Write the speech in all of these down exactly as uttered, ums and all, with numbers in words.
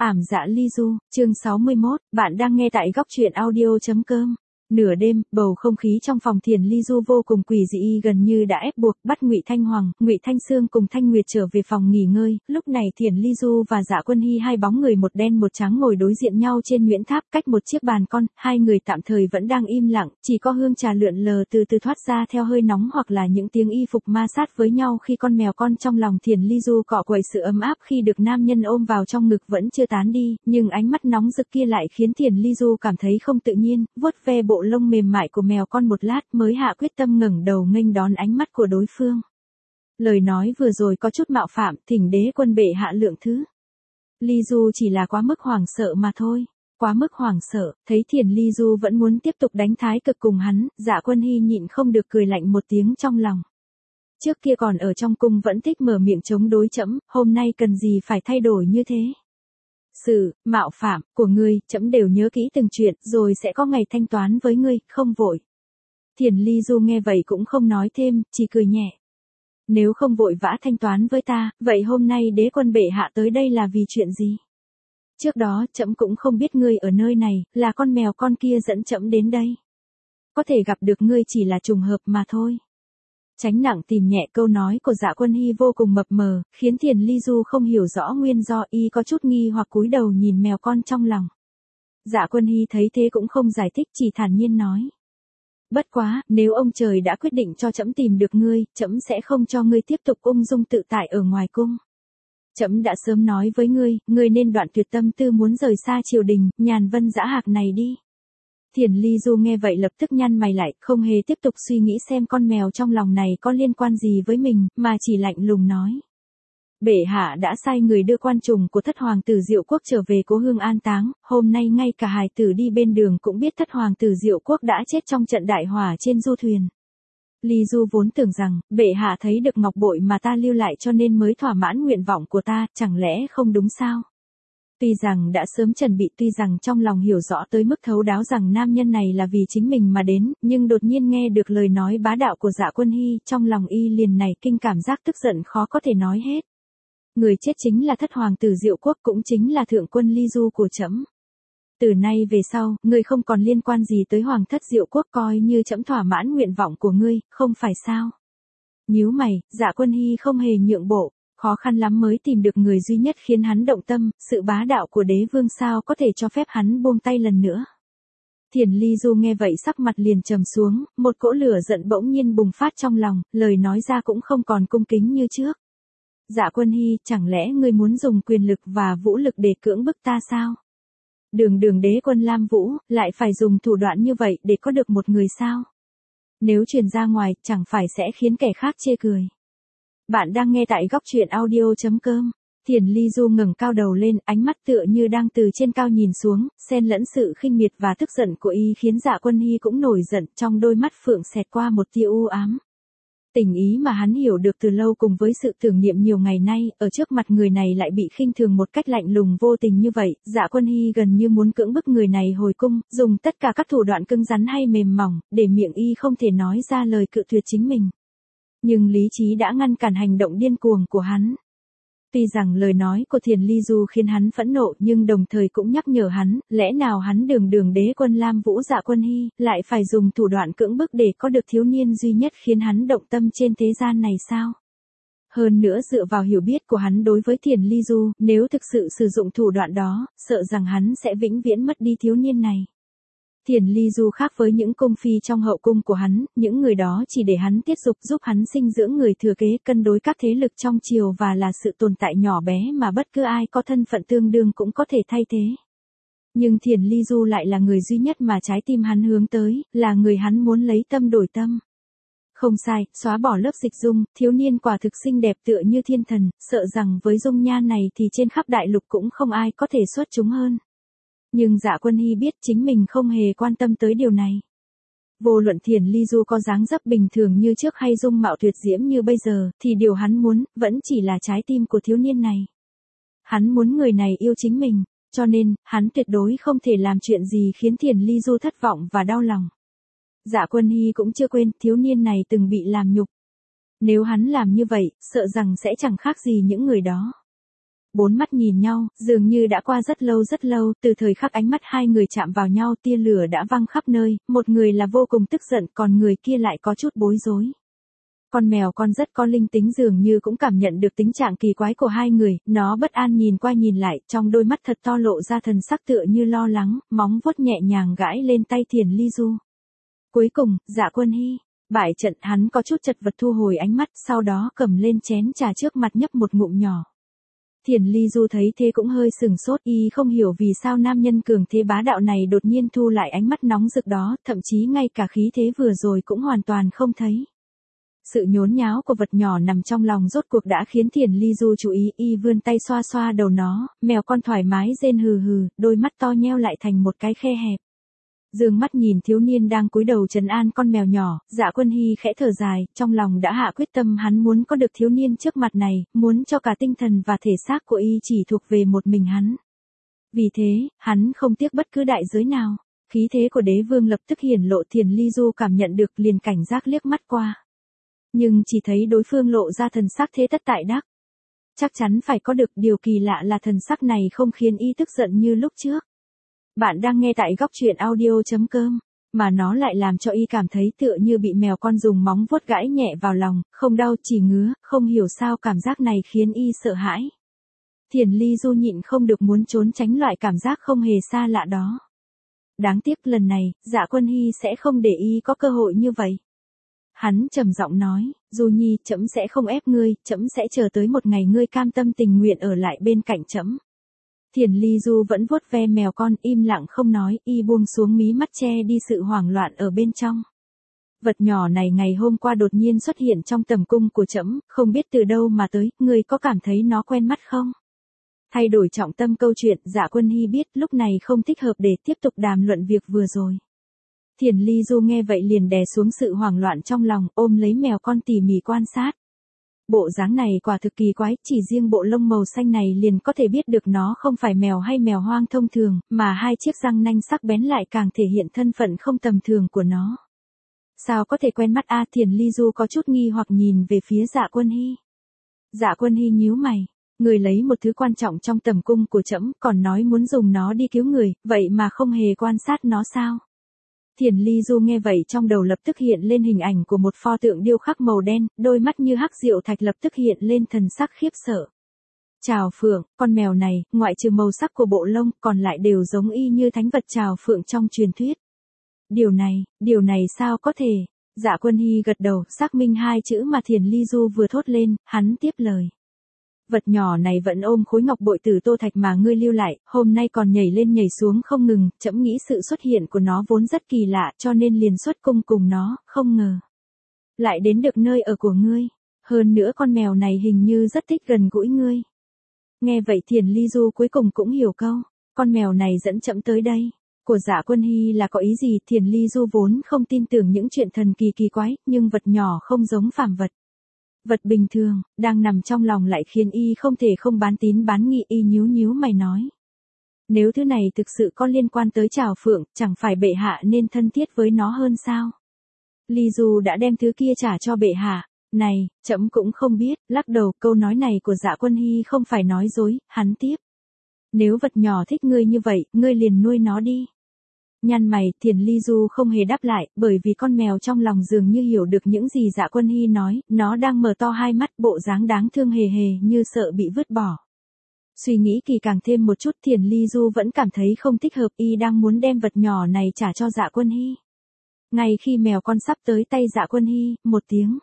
Ảm dạ ly du, chương sáu mươi mốt, bạn đang nghe tại góc truyện audio chấm com. Nửa đêm, bầu không khí trong phòng Thiền Ly Du vô cùng quỷ dị, gần như đã ép buộc bắt Ngụy Thanh Hoàng, Ngụy Thanh Sương cùng Thanh Nguyệt trở về phòng nghỉ ngơi. Lúc này Thiền Ly Du và Dạ Quân Hy hai bóng người một đen một trắng ngồi đối diện nhau trên nhuyễn tháp, cách một chiếc bàn con. Hai người tạm thời vẫn đang im lặng, chỉ có hương trà lượn lờ từ từ thoát ra theo hơi nóng, hoặc là những tiếng y phục ma sát với nhau khi con mèo con trong lòng Thiền Ly Du cọ quậy sự ấm áp khi được nam nhân ôm vào trong ngực vẫn chưa tán đi, nhưng ánh mắt nóng rực kia lại khiến Thiền Ly Du cảm thấy không tự nhiên, vuốt ve bộ lông mềm mại của mèo con một lát mới hạ quyết tâm ngẩng đầu nghênh đón ánh mắt của đối phương. Lời nói vừa rồi có chút mạo phạm, thỉnh đế quân bệ hạ lượng thứ. Ly Du chỉ là quá mức hoảng sợ mà thôi. Quá mức hoảng sợ, thấy Thiền Ly Du vẫn muốn tiếp tục đánh thái cực cùng hắn, Dạ Quân Hy nhịn không được cười lạnh một tiếng trong lòng. Trước kia còn ở trong cung vẫn thích mở miệng chống đối trẫm, hôm nay cần gì phải thay đổi như thế. Sự mạo phạm của ngươi, trẫm đều nhớ kỹ từng chuyện, rồi sẽ có ngày thanh toán với ngươi, không vội. Thiền Ly Du nghe vậy cũng không nói thêm, chỉ cười nhẹ. Nếu không vội vã thanh toán với ta, vậy hôm nay đế quân bệ hạ tới đây là vì chuyện gì? Trước đó, trẫm cũng không biết ngươi ở nơi này, là con mèo con kia dẫn trẫm đến đây. Có thể gặp được ngươi chỉ là trùng hợp mà thôi. Tránh nặng tìm nhẹ, câu nói của Dạ Quân Hy vô cùng mập mờ, khiến Thiền Ly Du không hiểu rõ nguyên do, y có chút nghi hoặc cúi đầu nhìn mèo con trong lòng. Dạ Quân Hy thấy thế cũng không giải thích, chỉ thản nhiên nói. Bất quá, nếu ông trời đã quyết định cho trẫm tìm được ngươi, trẫm sẽ không cho ngươi tiếp tục ung dung tự tại ở ngoài cung. Trẫm đã sớm nói với ngươi, ngươi nên đoạn tuyệt tâm tư muốn rời xa triều đình, nhàn vân dã hạc này đi. Thiền Ly Du nghe vậy lập tức nhăn mày lại, không hề tiếp tục suy nghĩ xem con mèo trong lòng này có liên quan gì với mình, mà chỉ lạnh lùng nói. Bệ hạ đã sai người đưa quan trùng của thất hoàng tử Diệu Quốc trở về cố hương an táng, hôm nay ngay cả hài tử đi bên đường cũng biết thất hoàng tử Diệu Quốc đã chết trong trận đại hỏa trên du thuyền. Ly Du vốn tưởng rằng, bệ hạ thấy được ngọc bội mà ta lưu lại cho nên mới thỏa mãn nguyện vọng của ta, chẳng lẽ không đúng sao? Tuy rằng đã sớm chuẩn bị, tuy rằng trong lòng hiểu rõ tới mức thấu đáo rằng nam nhân này là vì chính mình mà đến, nhưng đột nhiên nghe được lời nói bá đạo của Dạ Quân Hy, trong lòng y liền nảy kinh cảm giác tức giận khó có thể nói hết. Người chết chính là thất hoàng tử Diệu Quốc, cũng chính là thượng quân Ly Du của trẫm. Từ nay về sau, ngươi không còn liên quan gì tới hoàng thất Diệu Quốc, coi như trẫm thỏa mãn nguyện vọng của ngươi, không phải sao? Nhíu mày, Dạ Quân Hy không hề nhượng bộ. Khó khăn lắm mới tìm được người duy nhất khiến hắn động tâm, sự bá đạo của đế vương sao có thể cho phép hắn buông tay lần nữa. Thiền Ly Du nghe vậy sắc mặt liền trầm xuống, một cỗ lửa giận bỗng nhiên bùng phát trong lòng, lời nói ra cũng không còn cung kính như trước. Dạ Quân Hy, chẳng lẽ ngươi muốn dùng quyền lực và vũ lực để cưỡng bức ta sao? Đường đường đế quân Lam Vũ, lại phải dùng thủ đoạn như vậy để có được một người sao? Nếu truyền ra ngoài, chẳng phải sẽ khiến kẻ khác chê cười. Bạn đang nghe tại góc truyện audio chấm com. Thiền Ly Du ngẩng cao đầu lên, ánh mắt tựa như đang từ trên cao nhìn xuống, xen lẫn sự khinh miệt và tức giận của y khiến Dạ Quân Hy cũng nổi giận, trong đôi mắt phượng xẹt qua một tia u ám. Tình ý mà hắn hiểu được từ lâu cùng với sự tưởng niệm nhiều ngày nay, ở trước mặt người này lại bị khinh thường một cách lạnh lùng vô tình như vậy, Dạ Quân Hy gần như muốn cưỡng bức người này hồi cung, dùng tất cả các thủ đoạn cứng rắn hay mềm mỏng, để miệng y không thể nói ra lời cự tuyệt chính mình. Nhưng lý trí đã ngăn cản hành động điên cuồng của hắn. Tuy rằng lời nói của Thiền Ly Du khiến hắn phẫn nộ, nhưng đồng thời cũng nhắc nhở hắn, lẽ nào hắn đường đường đế quân Lam Vũ Dạ Quân Hy, lại phải dùng thủ đoạn cưỡng bức để có được thiếu niên duy nhất khiến hắn động tâm trên thế gian này sao? Hơn nữa dựa vào hiểu biết của hắn đối với Thiền Ly Du, nếu thực sự sử dụng thủ đoạn đó, sợ rằng hắn sẽ vĩnh viễn mất đi thiếu niên này. Thiền Ly Du khác với những cung phi trong hậu cung của hắn, những người đó chỉ để hắn tiết dục, giúp hắn sinh dưỡng người thừa kế, cân đối các thế lực trong triều và là sự tồn tại nhỏ bé mà bất cứ ai có thân phận tương đương cũng có thể thay thế. Nhưng Thiền Ly Du lại là người duy nhất mà trái tim hắn hướng tới, là người hắn muốn lấy tâm đổi tâm. Không sai, xóa bỏ lớp dịch dung, thiếu niên quả thực xinh đẹp tựa như thiên thần, sợ rằng với dung nhan này thì trên khắp đại lục cũng không ai có thể xuất chúng hơn. Nhưng Dạ Quân Hy biết chính mình không hề quan tâm tới điều này. Vô luận Thiền Ly Du có dáng dấp bình thường như trước hay dung mạo tuyệt diễm như bây giờ, thì điều hắn muốn, vẫn chỉ là trái tim của thiếu niên này. Hắn muốn người này yêu chính mình, cho nên, hắn tuyệt đối không thể làm chuyện gì khiến Thiền Ly Du thất vọng và đau lòng. Dạ Quân Hy cũng chưa quên, thiếu niên này từng bị làm nhục. Nếu hắn làm như vậy, sợ rằng sẽ chẳng khác gì những người đó. Bốn mắt nhìn nhau, dường như đã qua rất lâu rất lâu, từ thời khắc ánh mắt hai người chạm vào nhau tia lửa đã văng khắp nơi, một người là vô cùng tức giận, còn người kia lại có chút bối rối. Con mèo con rất có linh tính dường như cũng cảm nhận được tính trạng kỳ quái của hai người, nó bất an nhìn qua nhìn lại, trong đôi mắt thật to lộ ra thần sắc tựa như lo lắng, móng vuốt nhẹ nhàng gãi lên tay Thiền Ly Du. Cuối cùng, Dạ Quân Hy, bại trận, hắn có chút chật vật thu hồi ánh mắt, sau đó cầm lên chén trà trước mặt nhấp một ngụm nhỏ. Thiền Ly Du thấy thế cũng hơi sừng sốt, y không hiểu vì sao nam nhân cường thế bá đạo này đột nhiên thu lại ánh mắt nóng rực đó, thậm chí ngay cả khí thế vừa rồi cũng hoàn toàn không thấy. Sự nhốn nháo của vật nhỏ nằm trong lòng rốt cuộc đã khiến Thiền Ly Du chú ý, y vươn tay xoa xoa đầu nó, mèo con thoải mái rên hừ hừ, đôi mắt to nheo lại thành một cái khe hẹp. Dương mắt nhìn thiếu niên đang cúi đầu trấn an con mèo nhỏ, Dạ Quân Hy khẽ thở dài, trong lòng đã hạ quyết tâm hắn muốn có được thiếu niên trước mặt này, muốn cho cả tinh thần và thể xác của y chỉ thuộc về một mình hắn. Vì thế, hắn không tiếc bất cứ đại giới nào. Khí thế của đế vương lập tức hiển lộ, Thiền Ly Du cảm nhận được liền cảnh giác liếc mắt qua. Nhưng chỉ thấy đối phương lộ ra thần sắc thế tất tại đắc. Chắc chắn phải có được, điều kỳ lạ là thần sắc này không khiến y tức giận như lúc trước. Bạn đang nghe tại góc truyện audio chấm com, mà nó lại làm cho y cảm thấy tựa như bị mèo con dùng móng vuốt gãi nhẹ vào lòng, không đau chỉ ngứa, không hiểu sao cảm giác này khiến y sợ hãi. Thiền Ly Du nhịn không được muốn trốn tránh loại cảm giác không hề xa lạ đó. Đáng tiếc lần này, Dạ Quân Hy sẽ không để y có cơ hội như vậy. Hắn trầm giọng nói, Du Nhi, trẫm sẽ không ép ngươi, trẫm sẽ chờ tới một ngày ngươi cam tâm tình nguyện ở lại bên cạnh trẫm. Thiền Ly Du vẫn vuốt ve mèo con, im lặng không nói, y buông xuống mí mắt che đi sự hoảng loạn ở bên trong. Vật nhỏ này ngày hôm qua đột nhiên xuất hiện trong tầm cung của trẫm, không biết từ đâu mà tới, ngươi có cảm thấy nó quen mắt không? Thay đổi trọng tâm câu chuyện, Dạ Quân Hy biết lúc này không thích hợp để tiếp tục đàm luận việc vừa rồi. Thiền Ly Du nghe vậy liền đè xuống sự hoảng loạn trong lòng, ôm lấy mèo con tỉ mỉ quan sát. Bộ dáng này quả thực kỳ quái, chỉ riêng bộ lông màu xanh này liền có thể biết được nó không phải mèo hay mèo hoang thông thường, mà hai chiếc răng nanh sắc bén lại càng thể hiện thân phận không tầm thường của nó. Sao có thể quen mắt a? Thiền Ly Du có chút nghi hoặc nhìn về phía Dạ Quân Hy. Dạ Quân Hy nhíu mày, người lấy một thứ quan trọng trong tầm cung của trẫm, còn nói muốn dùng nó đi cứu người, vậy mà không hề quan sát nó sao? Thiền Ly Du nghe vậy trong đầu lập tức hiện lên hình ảnh của một pho tượng điêu khắc màu đen, đôi mắt như hắc diệu thạch lập tức hiện lên thần sắc khiếp sợ. Trào Phượng, con mèo này, ngoại trừ màu sắc của bộ lông, còn lại đều giống y như thánh vật Trào Phượng trong truyền thuyết. Điều này, điều này sao có thể? Dạ Quân Hy gật đầu, xác minh hai chữ mà Thiền Ly Du vừa thốt lên, hắn tiếp lời. Vật nhỏ này vẫn ôm khối ngọc bội từ tô thạch mà ngươi lưu lại, hôm nay còn nhảy lên nhảy xuống không ngừng, trẫm nghĩ sự xuất hiện của nó vốn rất kỳ lạ, cho nên liền xuất cung cùng nó, không ngờ lại đến được nơi ở của ngươi, hơn nữa con mèo này hình như rất thích gần gũi ngươi. Nghe vậy Thiền Ly Du cuối cùng cũng hiểu câu, con mèo này dẫn trẫm tới đây, của Dạ Quân Hy là có ý gì? Thiền Ly Du vốn không tin tưởng những chuyện thần kỳ kỳ quái, nhưng vật nhỏ không giống phàm vật. Vật bình thường, đang nằm trong lòng lại khiến y không thể không bán tín bán nghi, y nhíu nhíu mày nói. Nếu thứ này thực sự có liên quan tới Trào Phượng, chẳng phải bệ hạ nên thân thiết với nó hơn sao? Ly Du đã đem thứ kia trả cho bệ hạ. Này, trẫm cũng không biết, lắc đầu, câu nói này của Dạ Quân Hy không phải nói dối, hắn tiếp. Nếu vật nhỏ thích ngươi như vậy, ngươi liền nuôi nó đi. Nhăn mày, Thiền Ly Du không hề đáp lại, bởi vì con mèo trong lòng dường như hiểu được những gì Dạ Quân Hy nói, nó đang mở to hai mắt, bộ dáng đáng thương hề hề như sợ bị vứt bỏ. Suy nghĩ kỳ càng thêm một chút, Thiền Ly Du vẫn cảm thấy không thích hợp, y đang muốn đem vật nhỏ này trả cho Dạ Quân Hy. Ngay khi mèo con sắp tới tay Dạ Quân Hy, một tiếng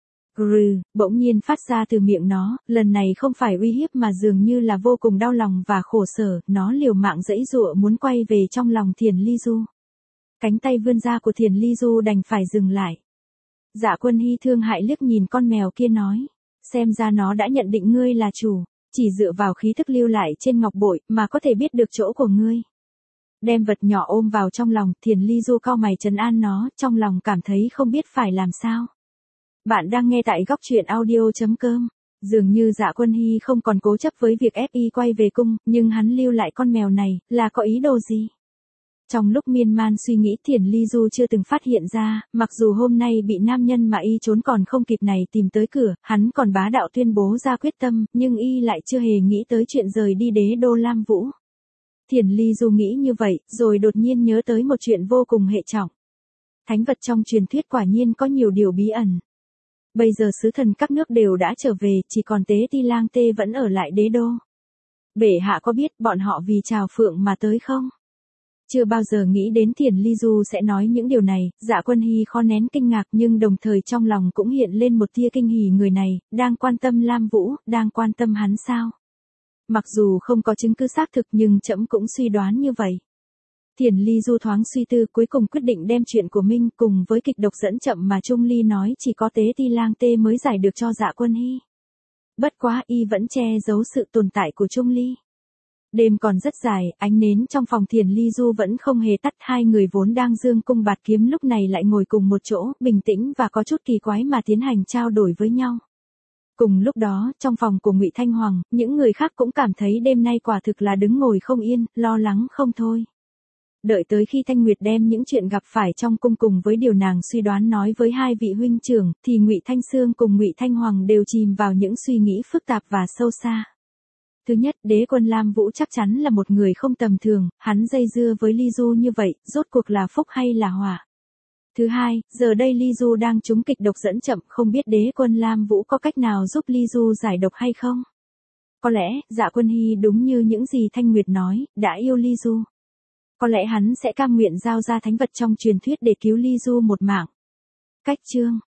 grừ bỗng nhiên phát ra từ miệng nó, lần này không phải uy hiếp mà dường như là vô cùng đau lòng và khổ sở, nó liều mạng giãy giụa muốn quay về trong lòng Thiền Ly Du. Cánh tay vươn ra của Thiền Ly Du đành phải dừng lại. Dạ Quân Hy thương hại liếc nhìn con mèo kia nói, xem ra nó đã nhận định ngươi là chủ, chỉ dựa vào khí thức lưu lại trên ngọc bội mà có thể biết được chỗ của ngươi. Đem vật nhỏ ôm vào trong lòng, Thiền Ly Du cau mày trấn an nó, trong lòng cảm thấy không biết phải làm sao. Bạn đang nghe tại góc truyện audio chấm com. Dường như Dạ Quân Hy không còn cố chấp với việc ép y quay về cung, nhưng hắn lưu lại con mèo này, là có ý đồ gì? Trong lúc miên man suy nghĩ Thiển Ly Du chưa từng phát hiện ra, mặc dù hôm nay bị nam nhân mà y trốn còn không kịp này tìm tới cửa, hắn còn bá đạo tuyên bố ra quyết tâm, nhưng y lại chưa hề nghĩ tới chuyện rời đi đế đô Lam Vũ. Thiển Ly Du nghĩ như vậy, rồi đột nhiên nhớ tới một chuyện vô cùng hệ trọng. Thánh vật trong truyền thuyết quả nhiên có nhiều điều bí ẩn. Bây giờ sứ thần các nước đều đã trở về, chỉ còn Tế Ti Lang Tê vẫn ở lại đế đô. Bệ hạ có biết bọn họ vì chào phượng mà tới không? Chưa bao giờ nghĩ đến Thiển Ly Du sẽ nói những điều này, Dạ Quân Hy khó nén kinh ngạc nhưng đồng thời trong lòng cũng hiện lên một tia kinh hỉ, người này, đang quan tâm Lam Vũ, đang quan tâm hắn sao? Mặc dù không có chứng cứ xác thực nhưng trẫm cũng suy đoán như vậy. Thiển Ly Du thoáng suy tư cuối cùng quyết định đem chuyện của Minh cùng với kịch độc dẫn chậm mà Trung Ly nói chỉ có Tế Ti Lang Tê mới giải được cho Dạ Quân Hy. Bất quá y vẫn che giấu sự tồn tại của Trung Ly. Đêm còn rất dài, ánh nến trong phòng Thiển Ly Du vẫn không hề tắt, hai người vốn đang dương cung bạt kiếm lúc này lại ngồi cùng một chỗ, bình tĩnh và có chút kỳ quái mà tiến hành trao đổi với nhau. Cùng lúc đó, trong phòng của Ngụy Thanh Hoàng, những người khác cũng cảm thấy đêm nay quả thực là đứng ngồi không yên, lo lắng không thôi. Đợi tới khi Thanh Nguyệt đem những chuyện gặp phải trong cung cùng với điều nàng suy đoán nói với hai vị huynh trưởng, thì Ngụy Thanh Sương cùng Ngụy Thanh Hoàng đều chìm vào những suy nghĩ phức tạp và sâu xa. Thứ nhất, đế quân Lam Vũ chắc chắn là một người không tầm thường, hắn dây dưa với Ly Du như vậy, rốt cuộc là phúc hay là họa. Thứ hai, giờ đây Ly Du đang trúng kịch độc dẫn chậm, không biết đế quân Lam Vũ có cách nào giúp Ly Du giải độc hay không? Có lẽ, Dạ Quân Hy đúng như những gì Thanh Nguyệt nói, đã yêu Ly Du. Có lẽ hắn sẽ cam nguyện giao ra thánh vật trong truyền thuyết để cứu Ly Du một mạng. Cách chương